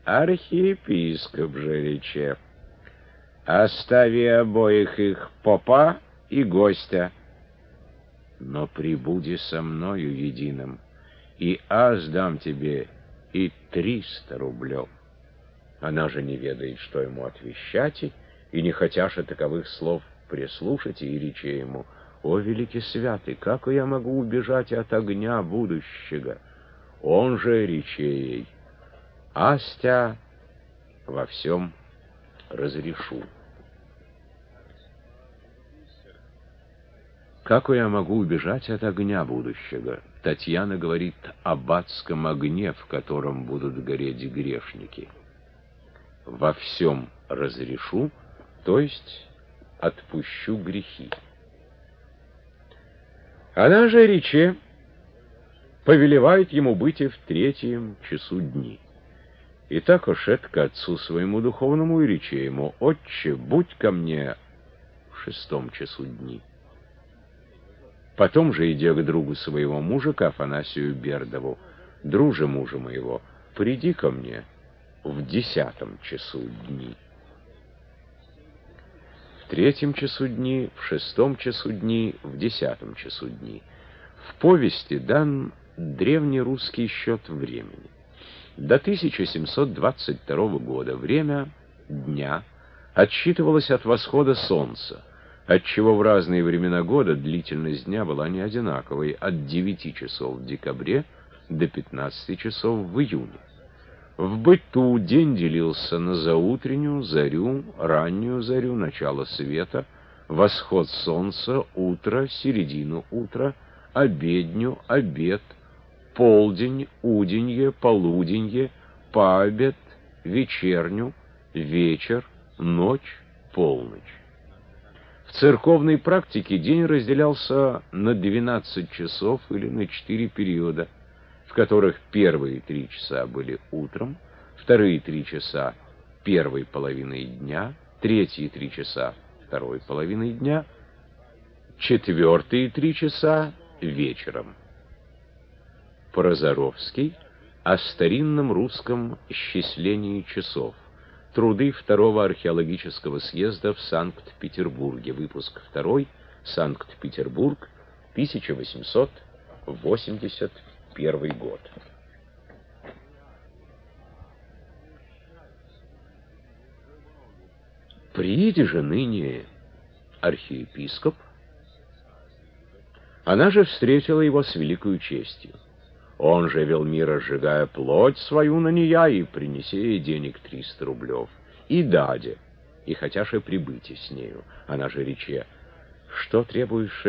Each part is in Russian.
Архиепископ же рече: остави обоих их, попа и гостя, но прибуди со мною единым, и аз дам тебе и 300 рублев. Она же не ведает, что ему отвещать, и не хотяша таковых слов прислушать, и рече ему: «О, великий святый, как я могу убежать от огня будущего?» Он же рече ей: «Астя, во всем разрешу». Как я могу убежать от огня будущего? Татьяна говорит об адском огне, в котором будут гореть грешники. Во всем разрешу, то есть отпущу грехи. Она же рече повелевает ему быть и в 3 часу дни. И так ошед к отцу своему духовному и рече ему: «Отче, будь ко мне в 6 часу дни». Потом же, идя к другу своего мужа, к Афанасию Бердову: «Друже мужа моего, приди ко мне в 10 часу дни». В 3 часу дни, в 6 часу дни, в 10 часу дни. В повести дан древнерусский счет времени. До 1722 года время дня отсчитывалось от восхода солнца, отчего в разные времена года длительность дня была не одинаковой, от 9 часов в декабре до 15 часов в июне. В быту день делился на заутреннюю зарю, раннюю зарю, начало света, восход солнца, утро, середину утра, обедню, обед, полдень, уденье, полуденье, пообед, вечерню, вечер, ночь, полночь. В церковной практике день разделялся на 12 часов или на 4 периода, в которых первые 3 часа были утром, вторые 3 часа первой половиной дня, третьи 3 часа второй половиной дня, четвертые 3 часа вечером. Прозоровский о старинном русском исчислении часов. Труды 2-го археологического съезда в Санкт-Петербурге. Выпуск 2, Санкт-Петербург, 1881 год. Прииди же ныне архиепископ, она же встретила его с великою честью. Он же вел мира, сжигая плоть свою на нея, и принеси ей денег 300 рублев. И даде, и хотяше прибыть с нею. Она же рече: что требуешь,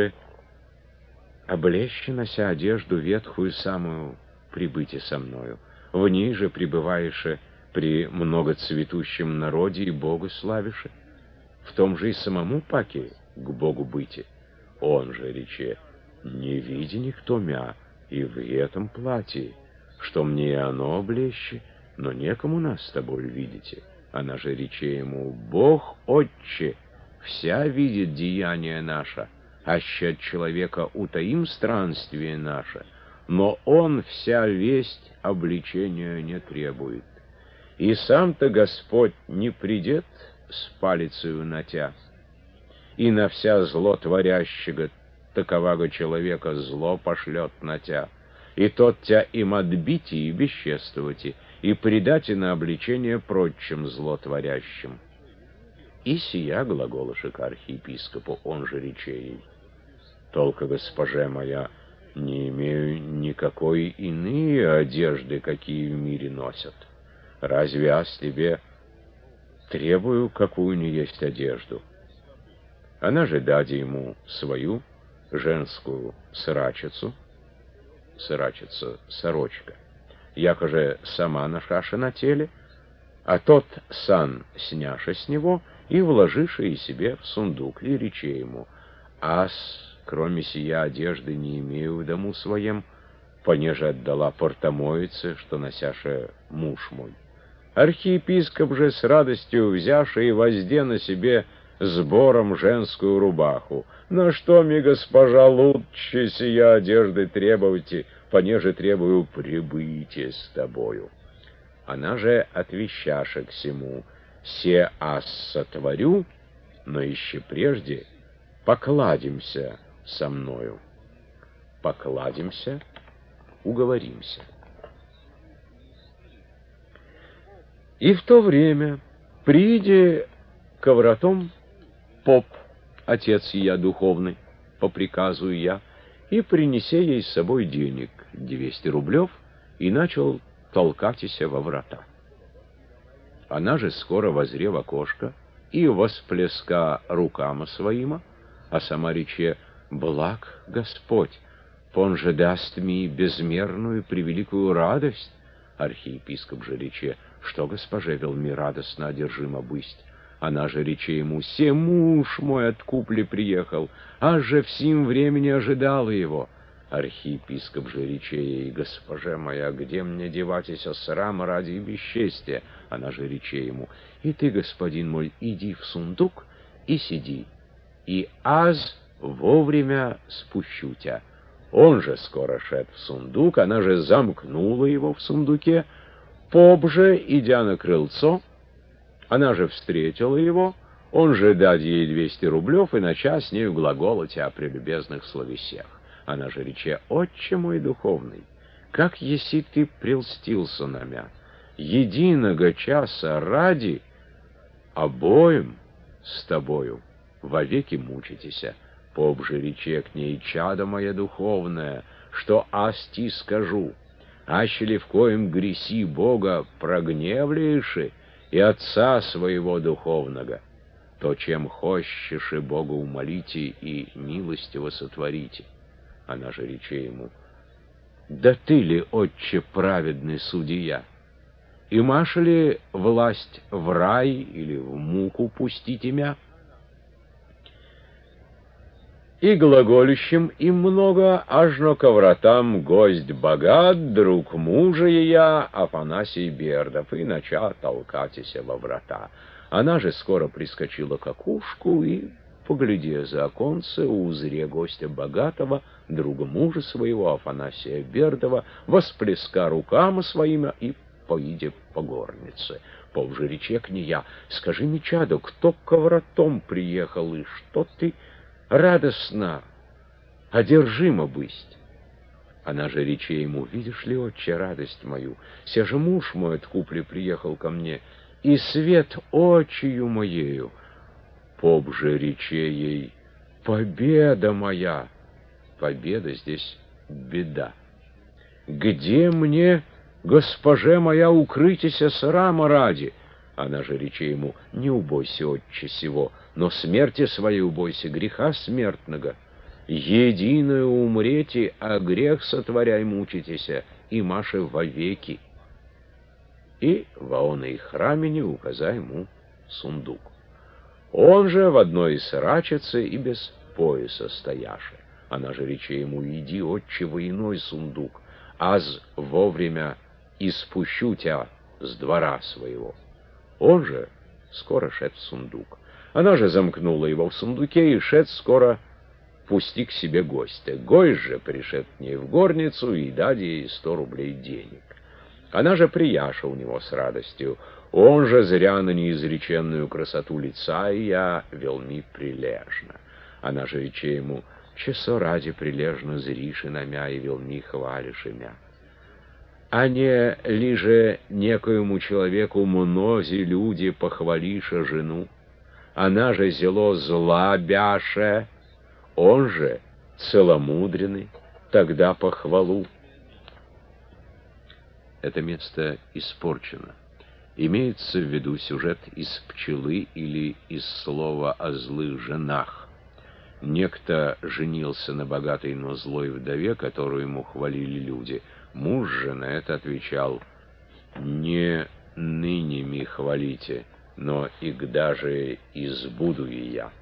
облещи, нося одежду ветхую самую, прибыть со мною. В ней же пребываешь при многоцветущем народе и Богу славишь. В том же и самому паке к Богу быти. Он же рече: не види никто мя, и в этом платье, что мне оно облеще, но некому нас с тобой видите. Она же рече ему: Бог, Отче, вся видит деяние наше, аще от человека утаим странствие наше, но он вся весть обличения не требует. И сам-то Господь не придет с палицею на тя, и на вся зло творящего такового человека зло пошлет на тя, и тот тя им отбить и бесчествовать, и предать и на обличение прочим злотворящим. И сия глаголыша к архиепископу, он же рече ей: только, госпоже моя, не имею никакой иные одежды, какие в мире носят. Разве я с тебе требую, какую не есть одежду? Она же даде ему свою женскую сырачицу, сырачица сорочка, якоже сама нашаша на теле, а тот сан сняша с него и вложиша и себе в сундук, и рече ему: ас, кроме сия одежды, не имею в дому своем, понеже отдала портомоице, что носяша муж мой. Архиепископ же с радостью взяша и возде на себе сбором женскую рубаху. На что ми, госпожа, лучше сия одежды требуйте, понеже требую прибытия с тобою. Она же отвещаша к сему: «Се аз сотворю, но еще прежде покладемся со мною». Покладемся, уговоримся. И в то время прииде ко вратам поп, отец ее духовный, по приказу я, и принесе ей с собой денег 200 рублев, и начал толкатися во врата. Она же скоро возре в окошко и восплеска рукама своима, а сама рече: «Благ Господь, Он же даст ми безмерную превеликую радость». Архиепископ же рече: «Что госпоже вел ми радостно одержимо бысть?» Она же рече ему: «Се муж мой от купли приехал, аж же в сим времени ожидала его». Архиепископ же рече ей: «Госпоже моя, где мне деватися срама ради и бесчестия?» Она же рече ему: «И ты, господин мой, иди в сундук и сиди, и аз вовремя спущу тебя». Он же скоро шед в сундук, она же замкнула его в сундуке. Поп же, идя на крыльцо, она же встретила его, он же дать ей 200 рублев и начал с нею глаголать о прелюбезных словесях. Она же рече: «Отче мой духовный, как еси ты прельстился на мя, единого часа ради обоим с тобою вовеки мучитеся». Поп же рече к ней: «Чадо моя духовная, что асти скажу, аще ли в коем греси Бога прогневляеши и Отца своего духовного, то чем хочешь и Бога умолите и милостиво сотворите». Она же рече ему: «Да ты ли, отче, праведный судья? И маша ли власть в рай или в муку пустить имя?» И глаголющим им много, ажно ко вратам гость богат, друг мужа ея, Афанасий Бердов, и нача толкатися во врата. Она же скоро прискочила к окушку и, поглядя за оконце, узре гостя богатого, друга мужа своего, Афанасия Бердова, восплеска руками своими и поиде по горнице. Поп же рече к нея: «Скажи мне, чадо, кто ко вратам приехал, и что ты радостно, одержимо бысть?» Она же рече ему: «Видишь ли, отче, радость мою, се же муж мой от купли приехал ко мне, и свет очию моею». Поп же рече ей: «Победа моя!» Победа здесь беда. «Где мне, госпоже моя, укрытися срама ради?» Она же рече ему: «Не убойся, отче, сего, но смерти своей убойся, греха смертного. Единое умрете, а грех сотворяй мучитеся, и маше вовеки». И во оной храмине указа ему сундук. Он же в одной из рачицы и без пояса стояше. Она же рече ему: «Иди, отче, во иной сундук, аз вовремя испущу тебя с двора своего». Он же скоро шед в сундук. Она же замкнула его в сундуке, и шед скоро пусти к себе гостя. Гость же пришед к ней в горницу и даде ей 100 рублей денег. Она же прияша у него с радостью. Он же зря на неизреченную красоту лица и я велми прилежно. Она же рече ему: «Часо ради прилежно зриши на мя и велми хвалишь мя. А не лиже некоему человеку мнози люди похвалиша жену, она же зело зла бяше, он же целомудренный, тогда похвалу». Это место испорчено. Имеется в виду сюжет из «Пчелы» или из слова о злых женах. Некто женился на богатой, но злой вдове, которую ему хвалили люди. Муж же на это отвечал: «Не ныне ми хвалите, но и даже избуду и я».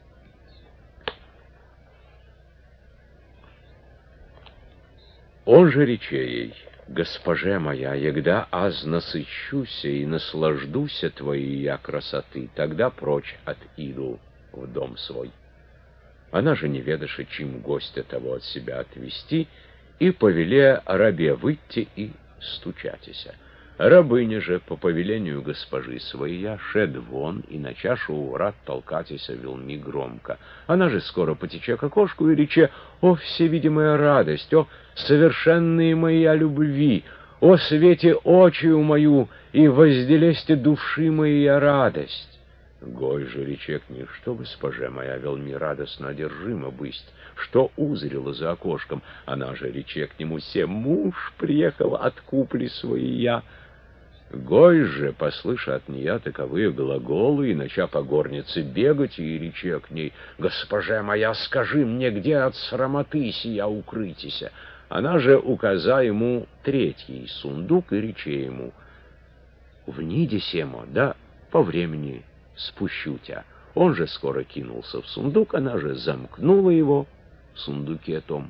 Он же рече ей: «Госпоже моя, егда аз насыщуся и наслаждуся твоей я красоты, тогда прочь отиду в дом свой». Она же, не ведаша, чим гостя того от себя отвести, и повеле рабе выйти и стучатися. Рабыня же, по повелению госпожи своей, шед вон, и на чашу у врат толкатися велми громко. Она же скоро потече к окошку и рече: «О, всевидимая радость! О, совершенные моя любви! О, свете очию мою, и возделесте души моя радость!» Гой же рече к ней: «Что, госпоже моя, велми радостно одержима бысть? Что узрела за окошком?» Она же рече к нему: «Се муж приехал от купли своей». Гой же, послыша от нее таковые глаголы, и нача по горнице бегать, и рече к ней: «Госпоже моя, скажи мне, где от срамоты сия укрытися?» Она же указа ему третий сундук и рече ему: «Вниди семо, да по времени спущу тебя». Он же скоро кинулся в сундук, она же замкнула его в сундуке том.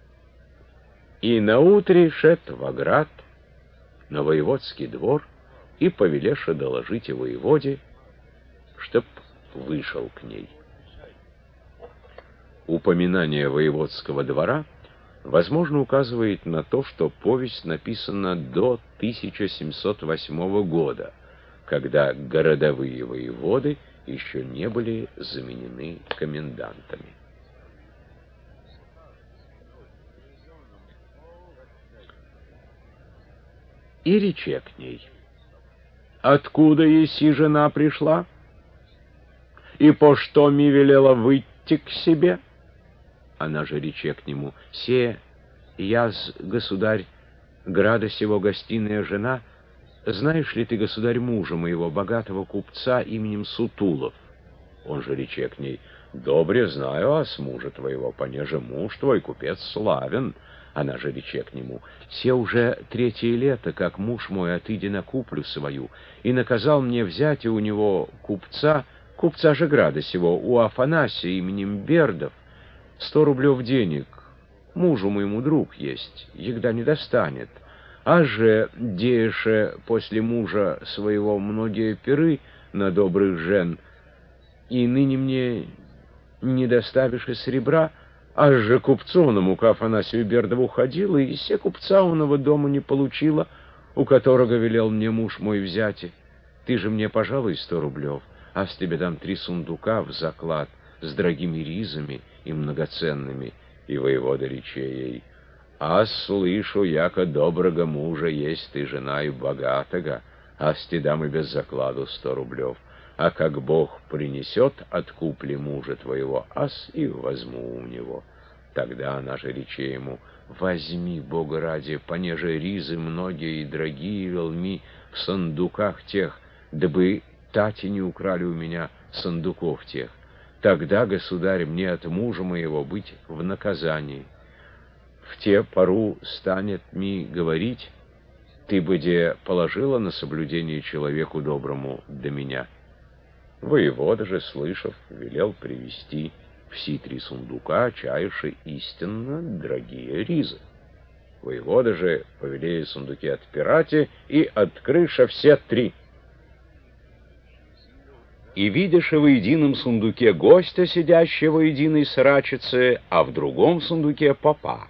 И наутре шед в град на воеводский двор и повелеша доложить воеводе, чтоб вышел к ней. Упоминание воеводского двора, возможно, указывает на то, что повесть написана до 1708 года, когда городовые воеводы еще не были заменены комендантами. И рече к ней: «Откуда еси жена пришла? И по что ми велела выйти к себе?» Она же рече к нему: «Се, яз, государь, града сего гостиная жена. Знаешь ли ты, государь, мужа моего, богатого купца именем Сутулов?» Он же рече к ней: «Добре знаю ас мужа твоего, понеже муж твой купец славен». Она же рече к нему: «Се уже третье лето, как муж мой отыди на куплю свою, и наказал мне взять у него купца же града сего, у Афанасия именем Бердов, 100 рублев денег. Мужу моему друг есть, егда не достанет. А же дееше после мужа своего многие пиры на добрых жен, и ныне мне не доставишь и серебра. А же купцоному к Афанасию Бердову ходила, и се купца оного дома не получила, у которого велел мне муж мой взять. Ты же мне, пожалуй, 100 рублев, а с тебе дам 3 сундука в заклад с дорогими ризами и многоценными». И воевода рече ей: «А слышу, яко доброго мужа есть ты жена и богатого, а с те дам и без закладу 100 рублев. А как Бог принесет от купли мужа твоего, ас их возьму у него». Тогда она же рече ему: «Возьми, Бога ради, понеже ризы многие и дорогие велми в сундуках тех, дабы тати не украли у меня сундуков тех. Тогда, государь, мне от мужа моего быть в наказании. В те пору станет ми говорить: ты бы де положила на соблюдение человеку доброму до меня». Воевода же, слышав, велел привести все 3 сундука, чаявши истинно дорогие ризы. Воевода же повелея сундуки отпирати, и открыша все 3. И видишь в едином сундуке гостя, сидящего в единой срачице, а в другом сундуке попа.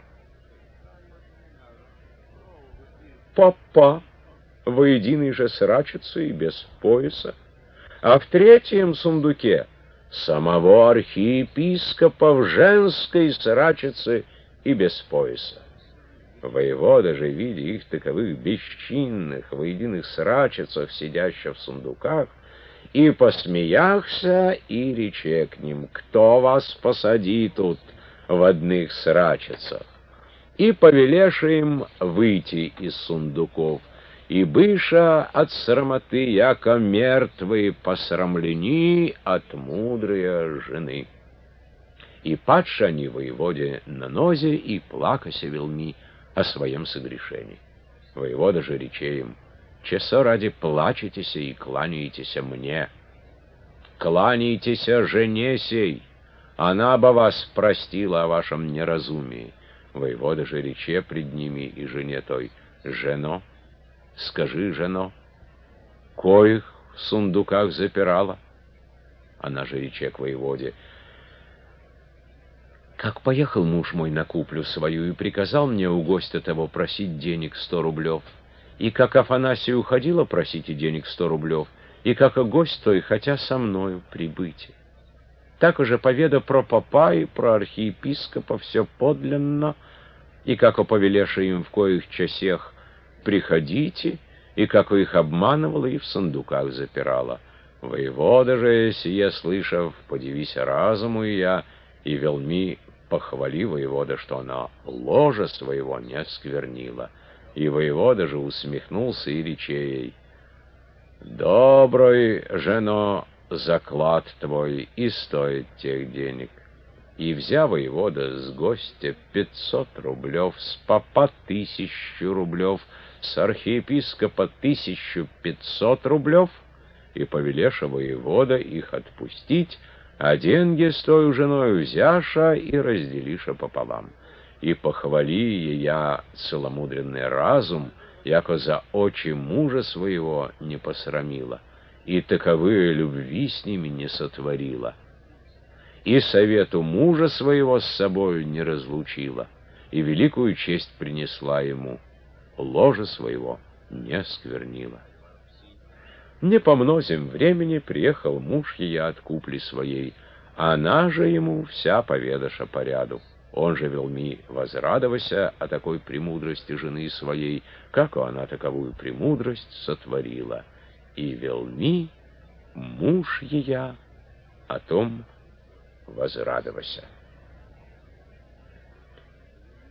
Попа в единой же срачице и без пояса, а в третьем сундуке самого архиепископа в женской срачице и без пояса. Воевода же, видя их таковых бесчинных, воединых срачицах, сидящих в сундуках, и посмеяхся, и рече к ним: «Кто вас посади тут в одних срачицах?» И повелеша им выйти из сундуков, и быша от срамоты, яко мертвые посрамлени от мудрые жены. И падши они воеводе на нозе, и плакася велми о своем согрешении. Воевода же рече им: «Чесо ради плачетеся и кланяетеся мне? Кланяйтеся жене сей, она бы вас простила о вашем неразумии». Воевода же рече пред ними и жене той: «Жено, скажи, жено, коих в сундуках запирала?» Она же рече к воеводе: «Как поехал муж мой на куплю свою и приказал мне у гостя того просить денег 100 рублев, И как Афанасия уходила, просите денег 100 рублев, и как и гость той, хотя со мною прибыть. Так уже поведа про попа и про архиепископа все подлинно, и как повелеша им в коих часех приходите, и как их обманывала и в сундуках запирала. Воевода же, сие слышав, подивися разуму я, и велми похвали воевода, что она ложа своего не осквернила. И воевода же усмехнулся и рече ей: «Добрый жено заклад твой и стоит тех денег». И взя воевода с гостя 500 рублев, с попа 1000 рублев, с архиепископа 1500 рублев, и повелеша воевода их отпустить, а деньги с той женою взяша и разделиша пополам. И похвали ея целомудренный разум, яко за очи мужа своего не посрамила, и таковые любви с ними не сотворила, и совету мужа своего с собою не разлучила, и великую честь принесла ему, ложа своего не осквернила. Не по мнозим времени приехал муж ея от купли своей, а она же ему вся поведаша по ряду. Он же велми возрадовался о такой премудрости жены своей, как она таковую премудрость сотворила. И велми муж ея о том возрадовался.